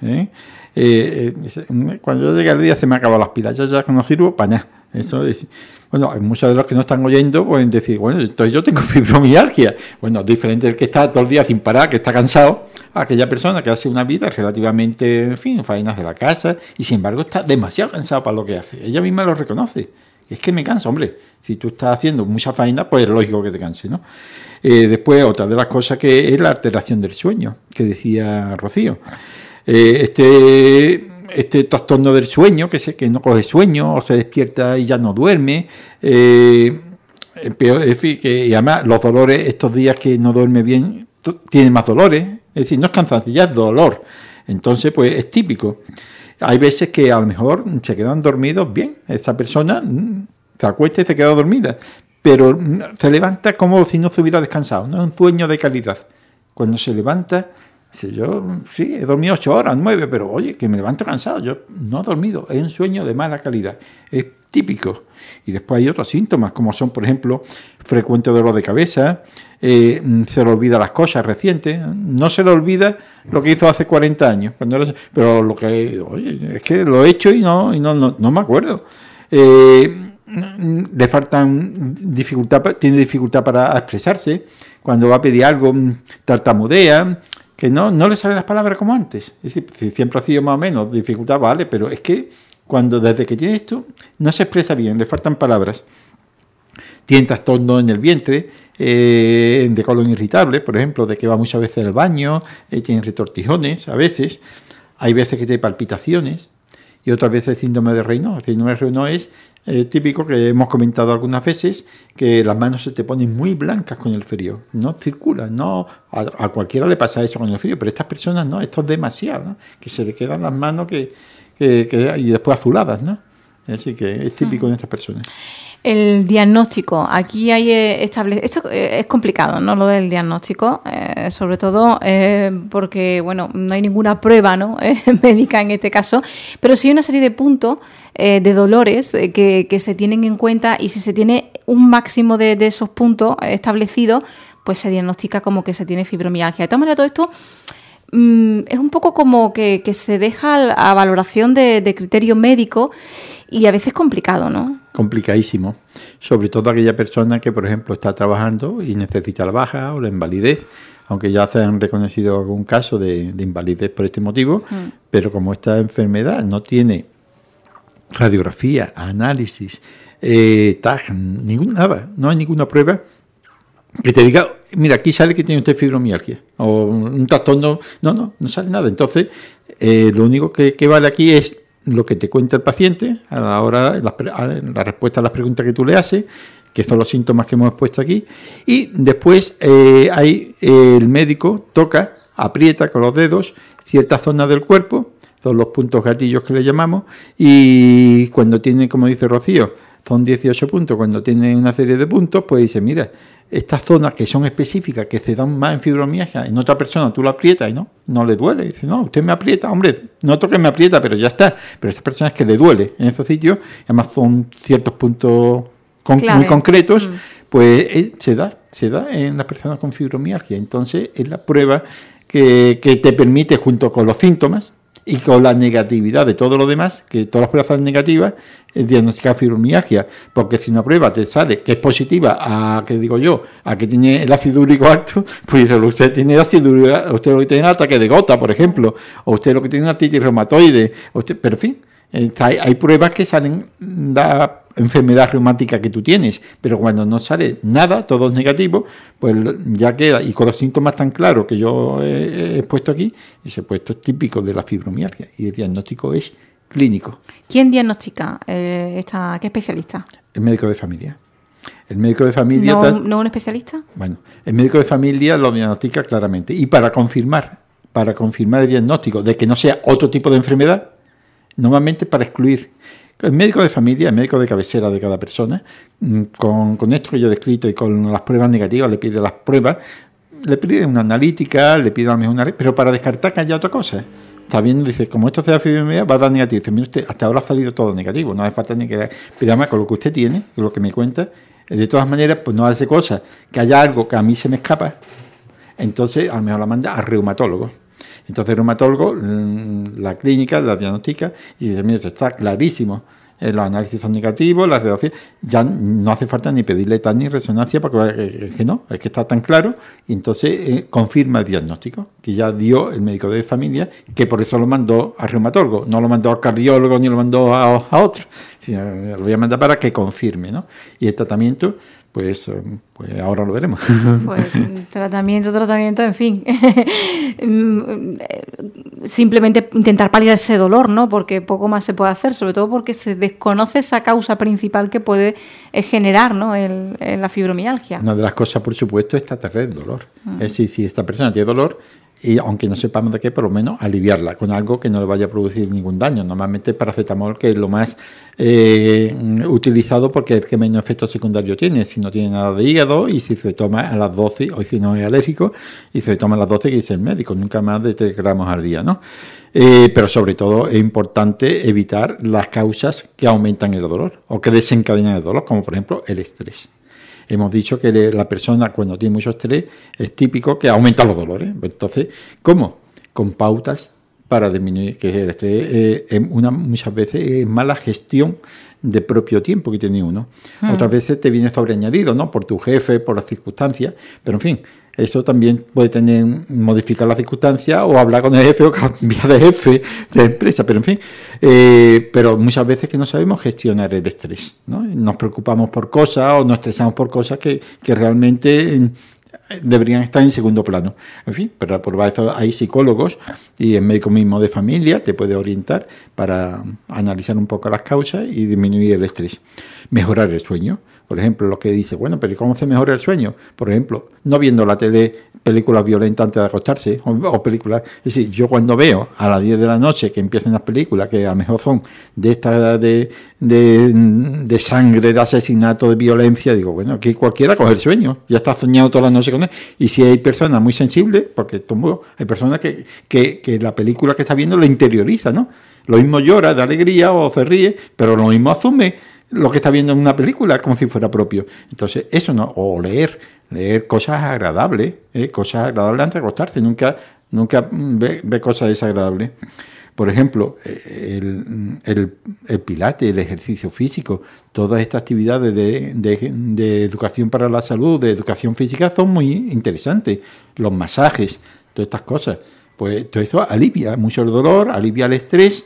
Cuando yo llegue al día se me han acabado las pilas, yo ya no sirvo para nada. Eso es, bueno, muchos de los que no están oyendo pueden decir, bueno, entonces yo tengo fibromialgia. Bueno, es diferente del que está todo el día sin parar, que está cansado, a aquella persona que hace una vida relativamente, en fin, faenas de la casa, y sin embargo está demasiado cansado para lo que hace. Ella misma lo reconoce. Es que me cansa, hombre. Si tú estás haciendo mucha faena, pues es lógico que te canse, ¿no? Después, otra de las cosas que es la alteración del sueño, que decía Rocío. Este trastorno del sueño, que no coge sueño, o se despierta y ya no duerme. Y además, los dolores, estos días que no duerme bien, tiene más dolores. Es decir, no es cansancio, ya es dolor. Entonces, pues es típico. Hay veces que a lo mejor se quedan dormidos bien. Esta persona se acuesta y se queda dormida, pero se levanta como si no se hubiera descansado. No es un sueño de calidad. Cuando se levanta, dice, yo sí, he dormido 8 horas, 9, pero oye, que me levanto cansado. Yo no he dormido, es un sueño de mala calidad. Es típico. Y después hay otros síntomas, como son, por ejemplo, frecuente dolor de cabeza, se le olvida las cosas recientes, no se le olvida lo que hizo hace 40 años, pero lo que, oye, es que lo he hecho y no me acuerdo. Le faltan tiene dificultad para expresarse, cuando va a pedir algo tartamudea, que no le salen las palabras como antes. Es decir, si siempre ha sido más o menos dificultad, vale, pero es que desde que tiene esto no se expresa bien, le faltan palabras. Tiene trastorno en el vientre, de colon irritable, por ejemplo, de que va muchas veces al baño, tiene retortijones a veces, hay veces que tiene palpitaciones y otras veces síndrome de Raynaud. El síndrome de Raynaud es típico, que hemos comentado algunas veces, que las manos se te ponen muy blancas con el frío, no circulan, a cualquiera le pasa eso con el frío, pero estas personas no, esto es demasiado, ¿no? Que se le quedan las manos y después azuladas, ¿no? Así que es típico en estas personas. El diagnóstico, aquí hay esto es complicado, ¿no? Lo del diagnóstico, sobre todo porque, bueno, no hay ninguna prueba, ¿no? médica en este caso, pero sí hay una serie de puntos de dolores que se tienen en cuenta, y si se tiene un máximo de esos puntos establecidos, pues se diagnostica como que se tiene fibromialgia. De todas maneras, todo esto es un poco como que se deja a valoración de criterio médico, y a veces complicado, ¿no? Complicadísimo. Sobre todo aquella persona que, por ejemplo, está trabajando y necesita la baja o la invalidez, aunque ya se han reconocido algún caso de invalidez por este motivo, pero como esta enfermedad no tiene radiografía, análisis, TAG, nada, no hay ninguna prueba que te diga, mira, aquí sale que tiene usted fibromialgia o un trastorno, no sale nada. Entonces, lo único que vale aquí es lo que te cuenta el paciente a la hora, la respuesta a las preguntas que tú le haces, que son los síntomas que hemos expuesto aquí, y después el médico toca, aprieta con los dedos ciertas zonas del cuerpo, son los puntos gatillos que le llamamos, y cuando tiene, como dice Rocío, son 18 puntos, cuando tiene una serie de puntos, pues dice, mira, estas zonas que son específicas, que se dan más en fibromialgia, en otra persona tú lo aprietas y no le duele. Y dice, no, usted me aprieta, hombre, noto que me aprieta, pero ya está. Pero a esta persona es que le duele en esos sitios, además son ciertos puntos muy concretos, pues se da en las personas con fibromialgia. Entonces es la prueba que te permite, junto con los síntomas y con la negatividad de todo lo demás, que todas las pruebas son negativas, diagnosticar fibromialgia, porque si una prueba te sale que es positiva a que tiene el ácido úrico alto, pues usted tiene ácido úrico, usted lo que tiene es ataque de gota, por ejemplo, o usted lo que tiene es artritis reumatoide, pero en fin, hay pruebas que salen la enfermedad reumática que tú tienes, pero cuando no sale nada, todo es negativo, pues ya queda, y con los síntomas tan claros que yo he puesto aquí, ese puesto es típico de la fibromialgia, y el diagnóstico es clínico. ¿Quién diagnostica? ¿Qué especialista? El médico de familia. El médico de familia... ¿No un especialista? Bueno, el médico de familia lo diagnostica claramente. Y para confirmar el diagnóstico de que no sea otro tipo de enfermedad, normalmente para excluir. El médico de familia, el médico de cabecera de cada persona, con esto que yo he descrito y con las pruebas negativas, le pide las pruebas, le pide una analítica, le pide a lo mejor una... Pero para descartar que haya otra cosa. Está viendo, dice, como esto sea fibromialgia, va a dar negativo. Dice, mire usted, hasta ahora ha salido todo negativo, no hace falta ni que... Pero además, con lo que usted tiene, con lo que me cuenta, de todas maneras, pues no hace cosa, que haya algo que a mí se me escapa, entonces a lo mejor la manda al reumatólogo. Entonces el reumatólogo, la clínica, la diagnostica, y dice, mire, está clarísimo. Los análisis son negativos, las radiografías, ya no hace falta ni pedirle tal ni resonancia, porque es que está tan claro, y entonces confirma el diagnóstico, que ya dio el médico de familia, que por eso lo mandó al reumatólogo, no lo mandó al cardiólogo ni lo mandó a otro, sino lo voy a mandar para que confirme, ¿no? Y el tratamiento, pues ahora lo veremos. Pues tratamiento, en fin. Simplemente intentar paliar ese dolor, ¿no? Porque poco más se puede hacer, sobre todo porque se desconoce esa causa principal que puede generar, ¿no? La fibromialgia. Una de las cosas, por supuesto, es tratar el dolor. Es decir, si esta persona tiene dolor, y aunque no sepamos de qué, por lo menos aliviarla con algo que no le vaya a producir ningún daño. Normalmente paracetamol, que es lo más utilizado porque es el que menos efectos secundarios tiene, si no tiene nada de hígado, y si se toma a las 12, o si no es alérgico, y se toma a las 12 que dice el médico, nunca más de 3 gramos al día, ¿no? Pero sobre todo es importante evitar las causas que aumentan el dolor o que desencadenan el dolor, como por ejemplo el estrés. Hemos dicho que la persona cuando tiene mucho estrés es típico que aumenta los dolores. Entonces, ¿cómo? Con pautas para disminuir, que el estrés muchas veces es mala gestión de propio tiempo que tiene uno. Otras veces te viene sobreañadido, ¿no? Por tu jefe, por las circunstancias, pero en fin, eso también puede modificar las circunstancias o hablar con el jefe o cambiar de jefe de empresa, pero en fin, pero muchas veces que no sabemos gestionar el estrés, ¿no? Nos preocupamos por cosas o nos estresamos por cosas que realmente deberían estar en segundo plano. En fin, pero por eso hay psicólogos y el médico mismo de familia te puede orientar para analizar un poco las causas y disminuir el estrés. Mejorar el sueño. Por ejemplo, lo que dice, bueno, pero ¿cómo se mejora el sueño? Por ejemplo, no viendo la tele películas violentas antes de acostarse o películas. Es decir, yo cuando veo a las 10 de la noche que empiezan las películas que a lo mejor son de estas de sangre, de asesinato, de violencia, digo, bueno, aquí cualquiera coge el sueño, ya está soñando toda la noche con él. Y si hay personas muy sensibles, porque hay personas que la película que está viendo la interioriza, ¿no? Lo mismo llora de alegría o se ríe, pero lo mismo asume lo que está viendo en una película como si fuera propio. Entonces, eso no, o leer cosas agradables, cosas agradables antes de acostarse, nunca ve cosas desagradables. Por ejemplo, el pilates, el ejercicio físico, todas estas actividades de educación para la salud, de educación física, son muy interesantes. Los masajes, todas estas cosas. Pues todo eso alivia mucho el dolor, alivia el estrés,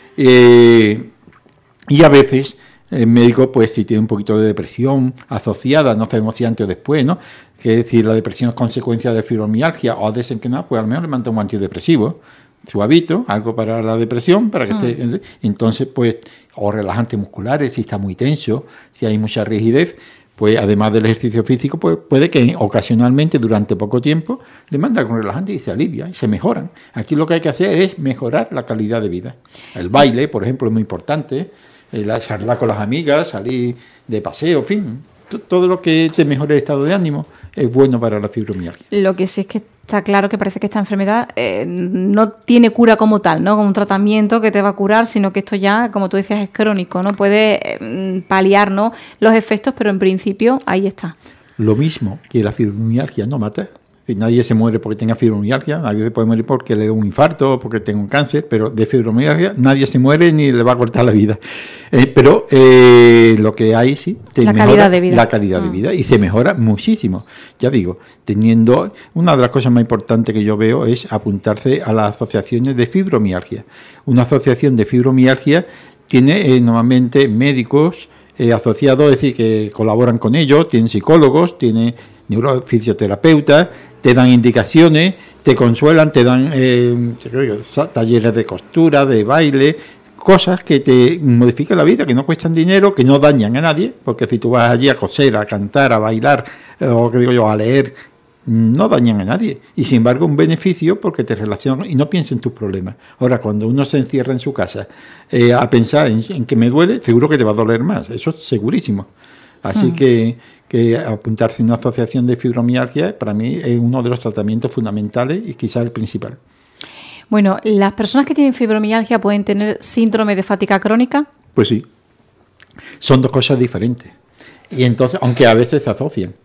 y a veces el médico, pues si tiene un poquito de depresión asociada, no sabemos si antes o después, ¿no? Que es decir, la depresión es consecuencia de fibromialgia o desencadenada, pues al menos le manda un antidepresivo, suavito, algo para la depresión, para que esté, entonces pues, o relajantes musculares, si está muy tenso, si hay mucha rigidez, pues además del ejercicio físico, pues puede que ocasionalmente, durante poco tiempo, le manda con relajante y se alivia y se mejoran. Aquí lo que hay que hacer es mejorar la calidad de vida. El baile, por ejemplo, es muy importante, charlar con las amigas, salir de paseo, en fin, todo lo que te mejore el estado de ánimo es bueno para la fibromialgia. Lo que sí es que está claro que parece que esta enfermedad no tiene cura como tal, ¿no? Como un tratamiento que te va a curar, sino que esto ya, como tú decías, es crónico, ¿no? Puede paliar, ¿no?, los efectos, pero en principio ahí está. Lo mismo que la fibromialgia no mata. Nadie se muere porque tenga fibromialgia, nadie se puede morir porque le dé un infarto o porque tenga un cáncer, pero de fibromialgia nadie se muere ni le va a cortar la vida. Pero lo que hay sí, la calidad de vida. La calidad de vida, y se mejora muchísimo. Ya digo, teniendo una de las cosas más importantes que yo veo es apuntarse a las asociaciones de fibromialgia. Una asociación de fibromialgia tiene normalmente médicos asociados, es decir, que colaboran con ellos, tienen psicólogos, tienen neurofisioterapeutas, te dan indicaciones, te consuelan, te dan talleres de costura, de baile, cosas que te modifican la vida, que no cuestan dinero, que no dañan a nadie, porque si tú vas allí a coser, a cantar, a bailar, o que digo yo, a leer, no dañan a nadie. Y sin embargo, un beneficio porque te relacionan y no piensas en tus problemas. Ahora, cuando uno se encierra en su casa a pensar en que me duele, seguro que te va a doler más. Eso es segurísimo. Así que apuntarse a una asociación de fibromialgia para mí es uno de los tratamientos fundamentales y quizás el principal. Bueno, ¿las personas que tienen fibromialgia pueden tener síndrome de fatiga crónica? Pues sí, son dos cosas diferentes. Y entonces, aunque a veces se asocian,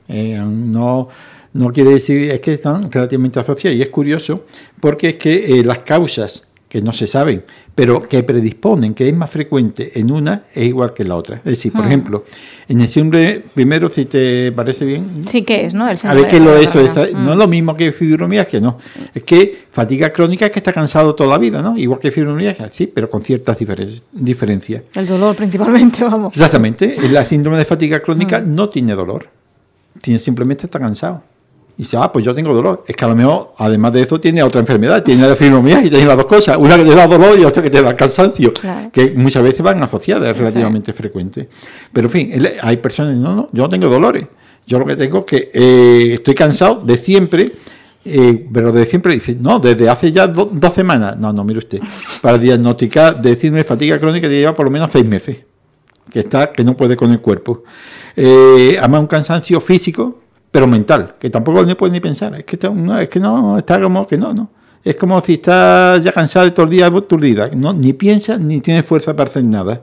no quiere decir, es que están relativamente asociadas. Y es curioso porque es que las causas que no se saben, pero que predisponen, que es más frecuente en una, es igual que en la otra. Es decir, por ejemplo, en el síndrome, primero, si te parece bien... Sí, ¿qué es, no? El a ver, ¿qué es lo de eso? No es lo mismo que fibromialgia, no. Es que fatiga crónica es que está cansado toda la vida, ¿no? Igual que fibromialgia, sí, pero con ciertas diferencias. El dolor, principalmente, vamos. Exactamente. La síndrome de fatiga crónica no tiene dolor. Simplemente está cansado. Y dice, pues yo tengo dolor. Es que a lo mejor, además de eso, tiene otra enfermedad. Tiene la fibromialgia y tiene las dos cosas. Una que te da dolor y otra que te da cansancio. Claro. Que muchas veces van asociadas, es relativamente frecuente. Pero, en fin, hay personas que no, yo no tengo dolores. Yo lo que tengo es que estoy cansado de siempre, pero de siempre dice, no, desde hace ya 2 semanas. No, mire usted. Para diagnosticar, decirme fatiga crónica, te lleva por lo menos 6 meses. Que no puede con el cuerpo. Además, un cansancio físico, pero mental, que tampoco no puede ni pensar, es que no, está como que no. Es como si está ya cansado de todo el día aturdida, no, ni piensa ni tiene fuerza para hacer nada.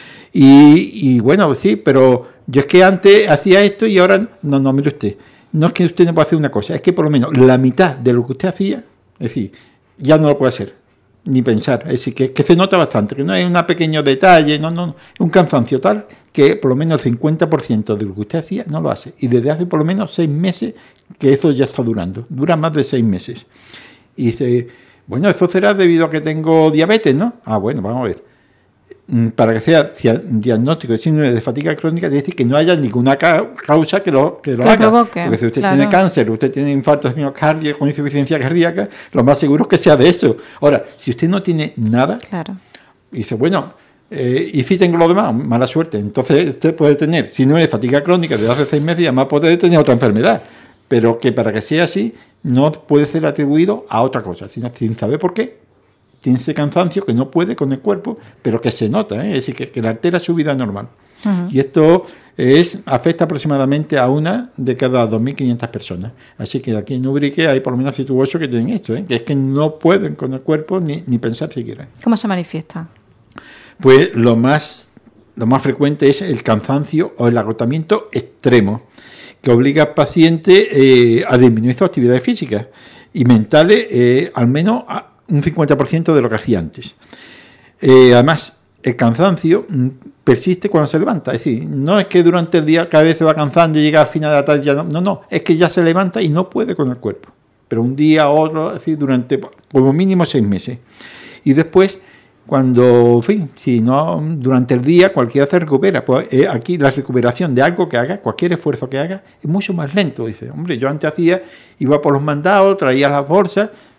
Y bueno, sí, pero yo es que antes hacía esto y ahora no, mire usted, no es que usted no pueda hacer una cosa, es que por lo menos la mitad de lo que usted hacía, es decir, ya no lo puede hacer, ni pensar, es decir, que se nota bastante, que no es un pequeño detalle, no, es un cansancio tal que por lo menos el 50% de lo que usted hacía no lo hace. Y desde hace por lo menos 6 meses que eso ya está durando. Dura más de 6 meses. Y dice, bueno, eso será debido a que tengo diabetes, ¿no? Bueno, vamos a ver. Para que sea diagnóstico de síndrome de fatiga crónica, tiene que decir que no haya ninguna causa que lo haga. Provoque, porque si usted tiene cáncer, usted tiene infartos de miocardio con insuficiencia cardíaca, lo más seguro es que sea de eso. Ahora, si usted no tiene nada, dice, bueno... y si tengo lo demás, mala suerte. Entonces usted puede tener síndrome de fatiga crónica desde hace 6 meses y además puede tener otra enfermedad, pero que para que sea así no puede ser atribuido a otra cosa, sino sin saber por qué. Tiene ese cansancio que no puede con el cuerpo, pero que se nota, es decir, que le altera su vida normal. Y esto afecta aproximadamente a una de cada 2.500 personas. Así que aquí en Ubrique hay por lo menos 7 u 8 que tienen esto, que es que no pueden con el cuerpo ni pensar siquiera. ¿Cómo se manifiesta? Pues lo más frecuente es el cansancio o el agotamiento extremo, que obliga al paciente a disminuir sus actividades físicas y mentales al menos a un 50% de lo que hacía antes. Además, el cansancio persiste cuando se levanta. Es decir, no es que durante el día cada vez se va cansando y llega al final de la tarde ya no, es que ya se levanta y no puede con el cuerpo. Pero un día o otro, es decir, durante como mínimo 6 meses. Y después... Cuando, en fin, si no, durante el día cualquiera se recupera. Pues aquí la recuperación de algo que haga, cualquier esfuerzo que haga, es mucho más lento. Dice, hombre, yo antes iba por los mandados, traía las bolsas,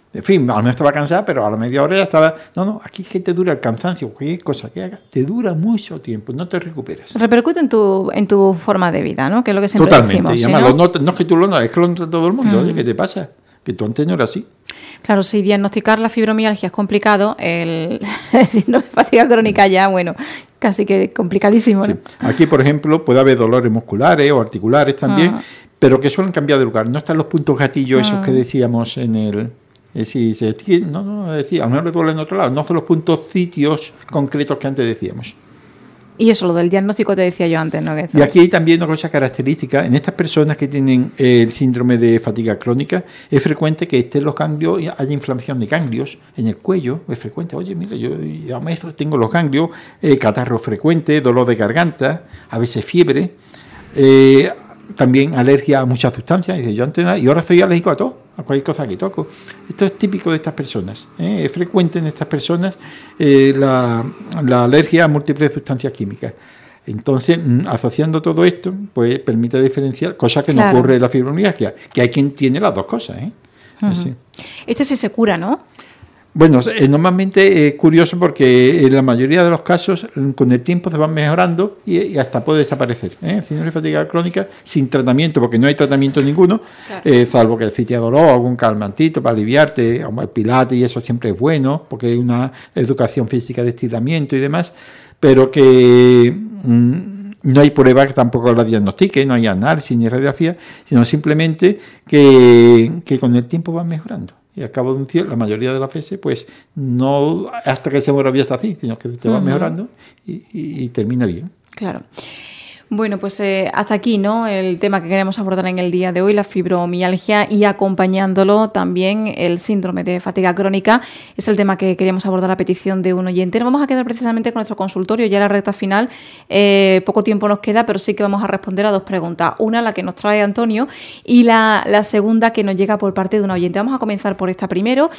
En fin, a lo mejor estaba cansada, pero a la media hora ya estaba... No, aquí es que te dura el cansancio, cualquier cosa que hagas, te dura mucho tiempo, no te recuperas. Repercute en tu forma de vida, ¿no? Que es lo que siempre Totalmente, decimos. y además no es que tú lo notes, es que lo nota todo el mundo. Oye, ¿qué te pasa? Que tú antes no eras así. Claro, si diagnosticar la fibromialgia es complicado, el síndrome de fatiga crónica ya, bueno, casi que complicadísimo, ¿no? Sí. Aquí, por ejemplo, puede haber dolores musculares o articulares también, pero que suelen cambiar de lugar. No están los puntos gatillos esos que decíamos en el... a lo mejor le duele en otro lado. No son los puntos sitios concretos que antes decíamos. Y eso, lo del diagnóstico te decía yo antes, ¿no? Y aquí hay también una cosa característica. En estas personas que tienen el síndrome de fatiga crónica, es frecuente que estén los ganglios, haya inflamación de ganglios en el cuello. Es frecuente. Oye, mira, yo a veces tengo los ganglios, catarro frecuente, dolor de garganta, a veces fiebre. También alergia a muchas sustancias. Dice, yo antes y ahora soy alérgico a todo, a cualquier cosa que toco. Esto es típico de estas personas. Es frecuente en estas personas la alergia a múltiples sustancias químicas. Entonces, asociando todo esto, pues permite diferenciar, cosa que no ocurre en la fibromialgia, que hay quien tiene las dos cosas. Así. Este sí se cura, ¿no? Bueno, normalmente es curioso porque en la mayoría de los casos con el tiempo se van mejorando y hasta puede desaparecer. Síndrome de fatiga crónica sin tratamiento, porque no hay tratamiento ninguno, salvo que el sitiadolor, algún calmantito para aliviarte, el pilates, y eso siempre es bueno, porque hay una educación física de estiramiento y demás, pero que no hay prueba que tampoco la diagnostique, no hay análisis ni radiografía, sino simplemente que con el tiempo van mejorando. Y al cabo de un tiempo, la mayoría de las veces, pues no hasta que se muera está así, sino que te va mejorando y termina bien. Claro. Bueno, pues hasta aquí, ¿no? El tema que queremos abordar en el día de hoy, la fibromialgia, y acompañándolo también el síndrome de fatiga crónica. Es el tema que queríamos abordar a petición de un oyente. Nos vamos a quedar precisamente con nuestro consultorio, ya en la recta final. Poco tiempo nos queda, pero sí que vamos a responder a dos preguntas. Una, la que nos trae Antonio, y la segunda que nos llega por parte de un oyente. Vamos a comenzar por esta primero.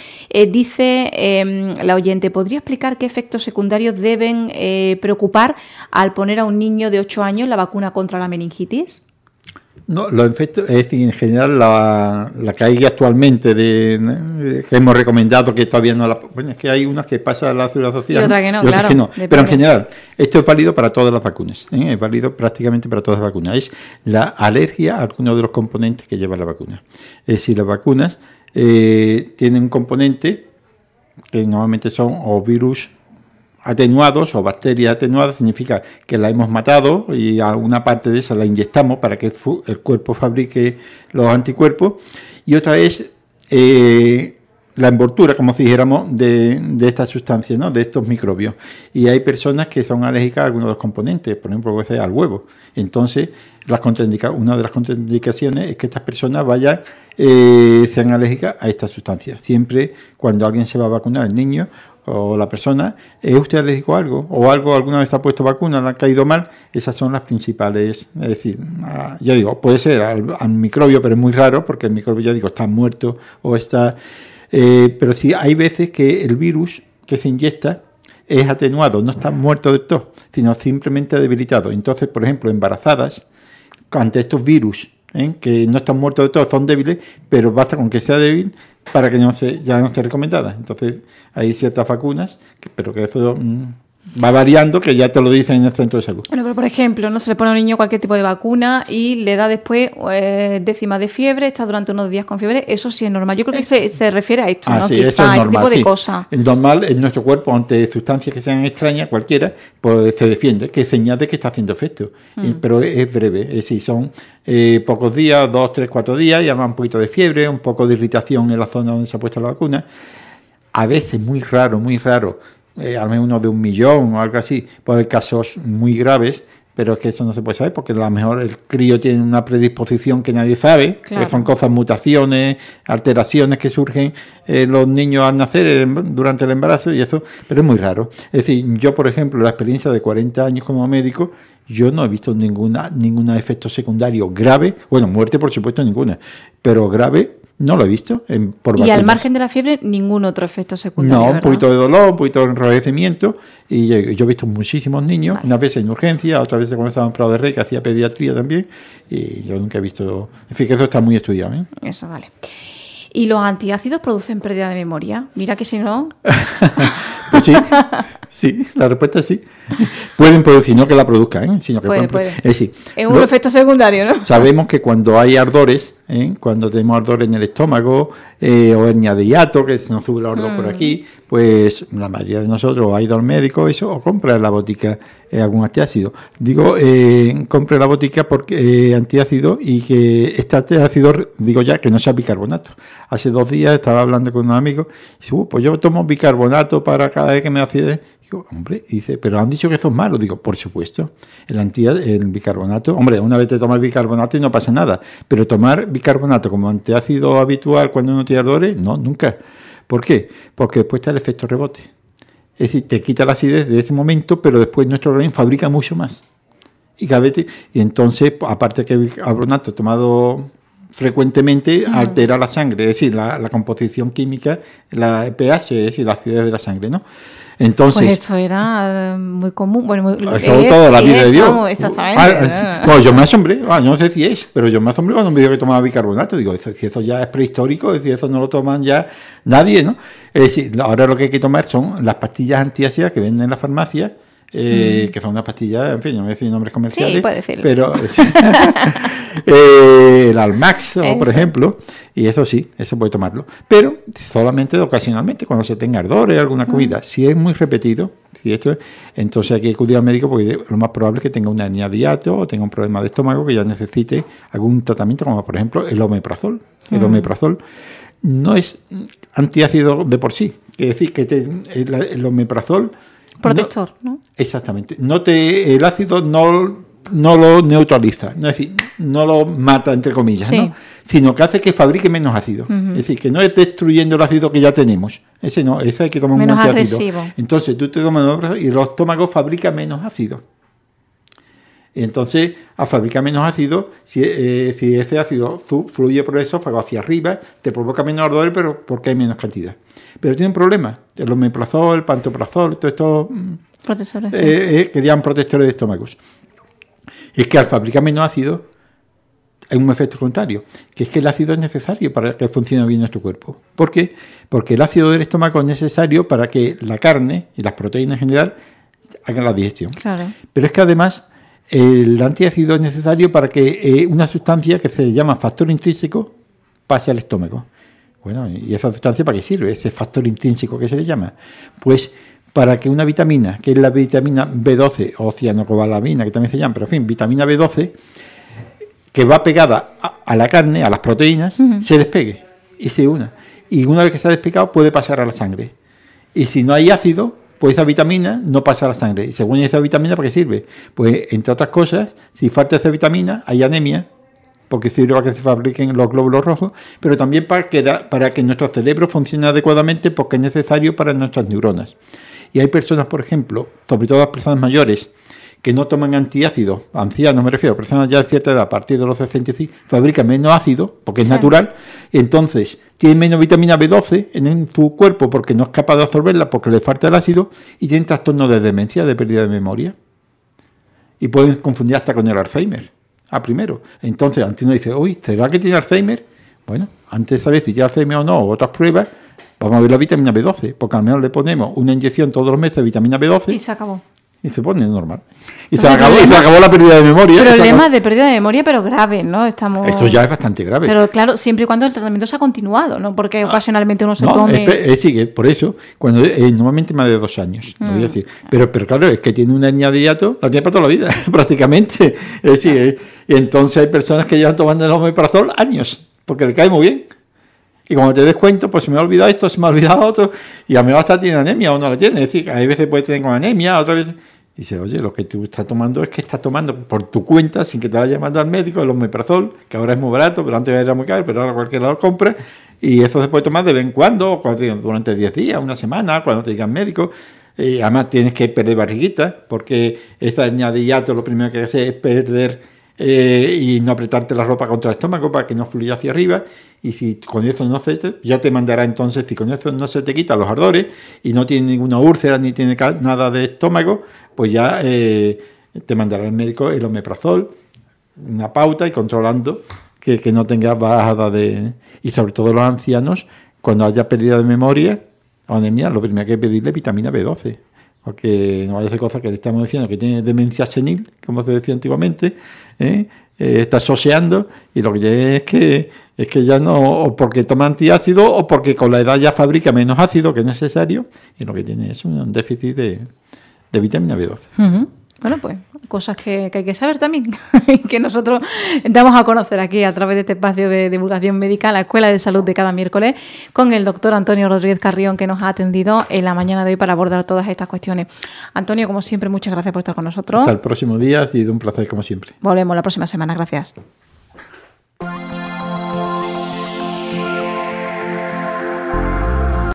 Dice la oyente, ¿podría explicar qué efectos secundarios deben preocupar al poner a un niño de 8 años la vacuna contra la meningitis? No, los efectos, es decir, en general la que hay actualmente que hemos recomendado, que todavía no la... Bueno, es que hay unas que pasa a la seguridad social. Y otra que no, claro. Que no. Pero en general, esto es válido para todas las vacunas. Es válido prácticamente para todas las vacunas. Es la alergia a alguno de los componentes que lleva la vacuna. Es decir, las vacunas tienen un componente que normalmente son o virus atenuados o bacterias atenuadas, significa que la hemos matado y a una parte de esa la inyectamos para que el cuerpo fabrique los anticuerpos, y otra es la envoltura, como si dijéramos, de estas sustancias, ¿no? De estos microbios. Y hay personas que son alérgicas a algunos de los componentes, por ejemplo, a veces al huevo. Entonces, una de las contraindicaciones es que estas personas sean alérgicas a estas sustancias. Siempre cuando alguien se va a vacunar, el niño o la persona, ¿es usted alérgico a algo? ¿O alguna vez ha puesto vacuna, le ha caído mal? Esas son las principales. Es decir, ya digo, puede ser al microbio, pero es muy raro porque el microbio, ya digo, está muerto o está... pero sí hay veces que el virus que se inyecta es atenuado, no está muerto del todo, sino simplemente debilitado. Entonces, por ejemplo, embarazadas, ante estos virus, que no están muertos de todo, son débiles, pero basta con que sea débil para que ya no esté recomendada. Entonces, hay ciertas vacunas, pero que eso va variando, que ya te lo dicen en el centro de salud. Bueno, pero por ejemplo, no se le pone a un niño cualquier tipo de vacuna y le da después décima de fiebre, está durante unos días con fiebre, eso sí es normal. Yo creo que se refiere a esto, ¿no? Sí, Quizá eso es normal, este tipo de sí. cosas. Es normal en nuestro cuerpo, ante sustancias que sean extrañas, cualquiera, pues se defiende, que es señal de que está haciendo efecto. Pero es breve, es decir, son pocos días, 2, 3, 4 días, y además un poquito de fiebre, un poco de irritación en la zona donde se ha puesto la vacuna. A veces, muy raro, al menos uno de 1.000.000 o algo así, puede haber casos muy graves, pero es que eso no se puede saber porque a lo mejor el crío tiene una predisposición que nadie sabe, claro, que son cosas, mutaciones, alteraciones que surgen los niños al nacer durante el embarazo y eso, pero es muy raro. Es decir, yo, por ejemplo, la experiencia de 40 años como médico, yo no he visto ningún efecto secundario grave, bueno, muerte por supuesto ninguna, pero grave no lo he visto. Y vacunas. al margen de la fiebre, ningún otro efecto secundario, No, ¿verdad? un poquito de dolor, un poquito de enrojecimiento. Y yo he visto muchísimos niños, unas veces en urgencia, otras veces cuando estaba en Prado de Rey, que hacía pediatría también. Y yo nunca he visto... En fin, que eso está muy estudiado. Eso, vale. ¿Y los antiácidos producen pérdida de memoria? Mira que si no... Pues sí, la respuesta es sí. Pueden producir, no que la produzcan, sino que puede. Sí. Es un efecto secundario, ¿no? Sabemos que cuando hay ardores, cuando tenemos ardores en el estómago, o hernia de hiato, que se nos sube el ardor por aquí, pues la mayoría de nosotros ha ido al médico o compra en la botica algún antiácido. Digo, compre la botica porque antiácido, y que este antiácido, digo ya, que no sea bicarbonato. Hace 2 días estaba hablando con un amigo y dice, pues yo tomo bicarbonato para cada vez que me acidez. Digo, hombre, y dice, pero han dicho que eso es malo. Digo, por supuesto, el bicarbonato, hombre, una vez te tomas bicarbonato y no pasa nada, pero tomar bicarbonato como antiácido habitual cuando uno tiene ardores, no, nunca. ¿Por qué? Porque después está el efecto rebote. Es decir, te quita la acidez de ese momento, pero después nuestro organismo fabrica mucho más. Y entonces, aparte que el bicarbonato tomado frecuentemente altera la sangre, es decir, la composición química, la pH, es decir, la acidez de la sangre, ¿no? Entonces, pues esto era muy común. Bueno, sobre todo la vida de Dios. Exactamente. Yo me asombré, yo no sé si es, pero yo me asombré cuando me dijo que tomaba bicarbonato. Digo, si eso ya es prehistórico, si eso no lo toman ya nadie, ¿no? Es decir, ahora lo que hay que tomar son las pastillas antiácidas que venden en la farmacia, que son unas pastillas, en fin, no voy a decir nombres comerciales, sí, puede decirlo. Pero el Almax, por ejemplo, y eso sí, eso puede tomarlo, pero solamente ocasionalmente, cuando se tenga ardores, alguna comida. Si es muy repetido, entonces hay que acudir al médico, porque lo más probable es que tenga una hernia de hiato o tenga un problema de estómago que ya necesite algún tratamiento, como por ejemplo el omeprazol. El omeprazol no es antiácido de por sí, es decir, que el omeprazol protector, ¿no? Exactamente. El ácido no lo neutraliza, es decir, no lo mata, entre comillas, sí, ¿no? Sino que hace que fabrique menos ácido. Es decir, que no es destruyendo el ácido que ya tenemos. Ese no, ese hay que tomar menos un antiácido. Agresivo. Entonces tú te tomas y el estómago fabrica menos ácido. Entonces, al fabricar menos ácido, si ese ácido fluye por el esófago hacia arriba, te provoca menos ardor, pero porque hay menos cantidad. Pero tiene un problema. El omeprazol, el pantoprazol, todo esto protectores, querían protectores de estómagos. Y es que al fabricar menos ácido hay un efecto contrario, que es que el ácido es necesario para que funcione bien nuestro cuerpo. ¿Por qué? Porque el ácido del estómago es necesario para que la carne y las proteínas en general hagan la digestión. Claro. Pero es que además el antiácido es necesario para que una sustancia que se llama factor intrínseco pase al estómago. Bueno, ¿y esa sustancia para qué sirve? Ese factor intrínseco que se le llama. Pues para que una vitamina, que es la vitamina B12 o cianocobalamina, que también se llama, pero en fin, vitamina B12, que va pegada a la carne, a las proteínas, se despegue y se una. Y una vez que se ha despegado puede pasar a la sangre. Y si no hay ácido, pues esa vitamina no pasa a la sangre. Y según esa vitamina, ¿para qué sirve? Pues, entre otras cosas, si falta esa vitamina, hay anemia, porque sirve para que se fabriquen los glóbulos rojos, pero también para que nuestro cerebro funcione adecuadamente, porque es necesario para nuestras neuronas. Y hay personas, por ejemplo, sobre todo las personas mayores, que no toman antiácidos, ancianos me refiero, personas ya de cierta edad, a partir de los 65, fabrican menos ácido, porque es natural, y entonces tienen menos vitamina B12 en su cuerpo, porque no es capaz de absorberla, porque le falta el ácido, y tienen trastornos de demencia, de pérdida de memoria. Y pueden confundir hasta con el Alzheimer. Primero. Entonces, antes uno dice, uy, ¿será que tiene Alzheimer? Bueno, antes de saber si tiene Alzheimer o no, o otras pruebas, vamos a ver la vitamina B12, porque al menos le ponemos una inyección todos los meses de vitamina B12. Y se acabó. Y se pone normal. Y se acabó la pérdida de memoria. Problemas de pérdida de memoria, pero grave, ¿no? Esto ya es bastante grave. Pero claro, siempre y cuando el tratamiento se ha continuado, ¿no? Porque ocasionalmente uno se tome... Sí, por eso, cuando normalmente más de 2 años, no voy a decir. Pero claro, es que tiene una hernia de hiato, la tiene para toda la vida, prácticamente. Es decir, y entonces hay personas que llevan tomando el omeprazol años, porque le cae muy bien. Y cuando te des cuenta, pues se me ha olvidado esto, se me ha olvidado otro, y a lo mejor hasta tiene anemia o no la tiene. Es decir, hay veces puede tener con anemia, otras veces... Y dice, oye, lo que tú estás tomando es que estás tomando por tu cuenta, sin que te vaya llamando al médico, el omeprazol, que ahora es muy barato, pero antes era muy caro, pero ahora cualquiera lo compra, y eso se puede tomar de vez en cuando, durante 10 días, una semana, cuando te digan médico. Y además tienes que perder barriguita, porque esa hernia de hiato lo primero que hace es perder y no apretarte la ropa contra el estómago para que no fluya hacia arriba. Y si con eso no ya te mandará entonces, si con eso no se te quitan los ardores y no tiene ninguna úlcera ni tiene nada de estómago, pues ya te mandará el médico el omeprazol, una pauta, y controlando que no tenga bajada de... Y sobre todo los ancianos, cuando haya pérdida de memoria o anemia, lo primero que hay que pedirle es vitamina B12. Porque no vaya a ser cosa que le estamos diciendo que tiene demencia senil, como se decía antiguamente, está soseando, y lo que tiene es que ya no, o porque toma antiácido o porque con la edad ya fabrica menos ácido que es necesario, y lo que tiene es un déficit de vitamina B12. Uh-huh. Bueno, pues cosas que hay que saber también y que nosotros damos a conocer aquí a través de este espacio de divulgación médica, la Escuela de Salud de cada miércoles, con el doctor Antonio Rodríguez Carrión, que nos ha atendido en la mañana de hoy para abordar todas estas cuestiones. Antonio, como siempre, muchas gracias por estar con nosotros. Hasta el próximo día, ha sido un placer como siempre. Volvemos la próxima semana, gracias.